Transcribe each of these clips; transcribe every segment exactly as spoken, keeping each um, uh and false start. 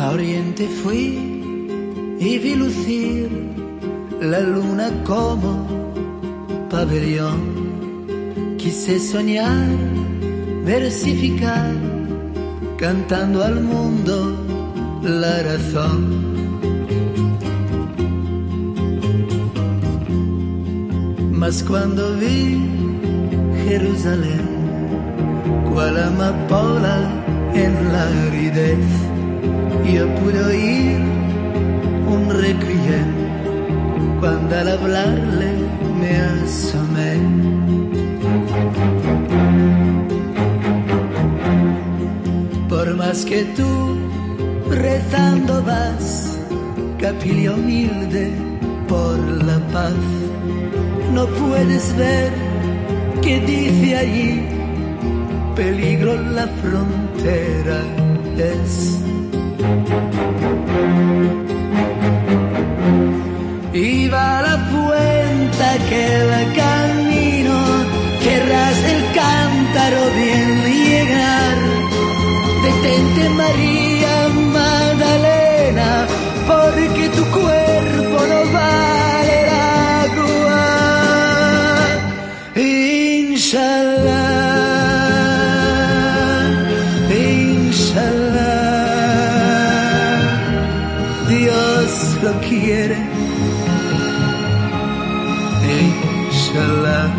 A Oriente fui y vi lucir la luna como pabellón. Quise soñar, versificar, cantando al mundo la razón. Mas cuando vi Jerusalén, cual amapola en la aridez, yo pude oír un requiem cuando al hablarle me asomé. Por más que tú rezando vas, capilla humilde por la paz, no puedes ver que dice allí, peligro la frontera es. Iba a la fuente que va camino, querrás el cántaro bien llegar. Detente María Magdalena, porque tu cuerpo no vale el agua. Inshallah, inshallah, Dios lo quiere. Inshallah.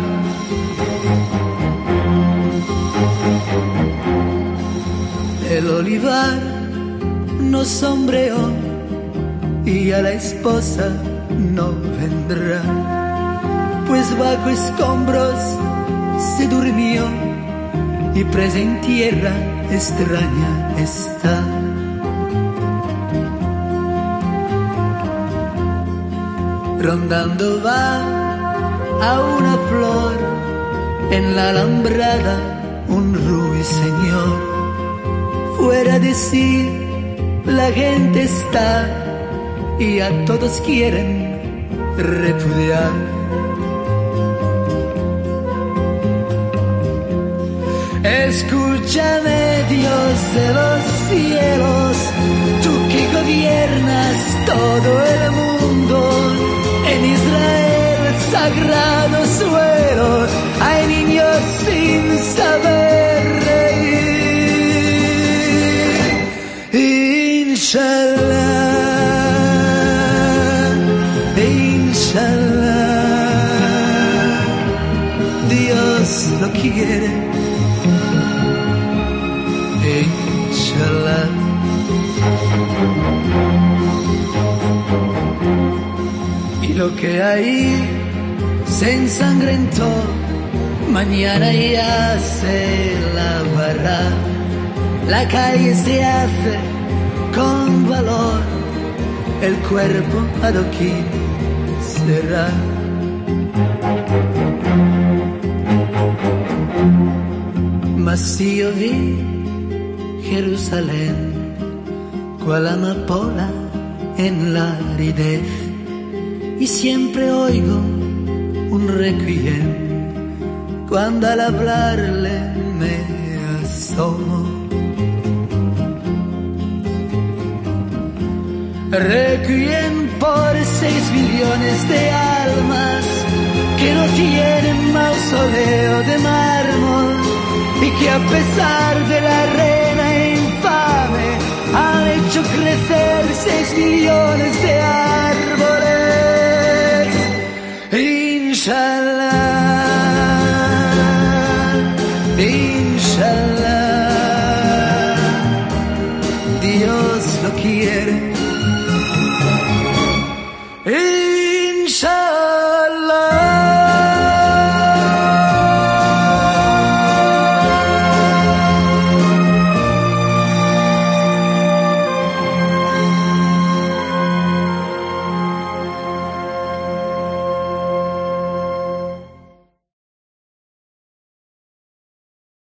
El olivar nos sombreó y a la esposa no vendrá, pues bajo escombros se durmió y presa en tierra extraña está. Rondando va a una flor en la alambrada un ruiseñor. Fuera de sí la gente está y a todos quieren repudiar. Escúchame, Dios de los cielos, tú que gobiernas todo el mundo, en Israel, sagrado suelo, hay niños sin saber reír. Inshallah, inshallah, Dios lo quiere. Inshallah. Y lo que ahí se ensangrentó, mañana ya se lavará. La calle se hace con valor, el cuerpo adoquín será. Mas si yo vi Jerusalén, cual amapola en la aridez, y siempre oigo un requiem cuando al hablarle me asomo. Requiem por seis millones de almas que no tienen mausoleo de mármol y que a pesar de la reina infame han hecho crecer seis millones de árboles.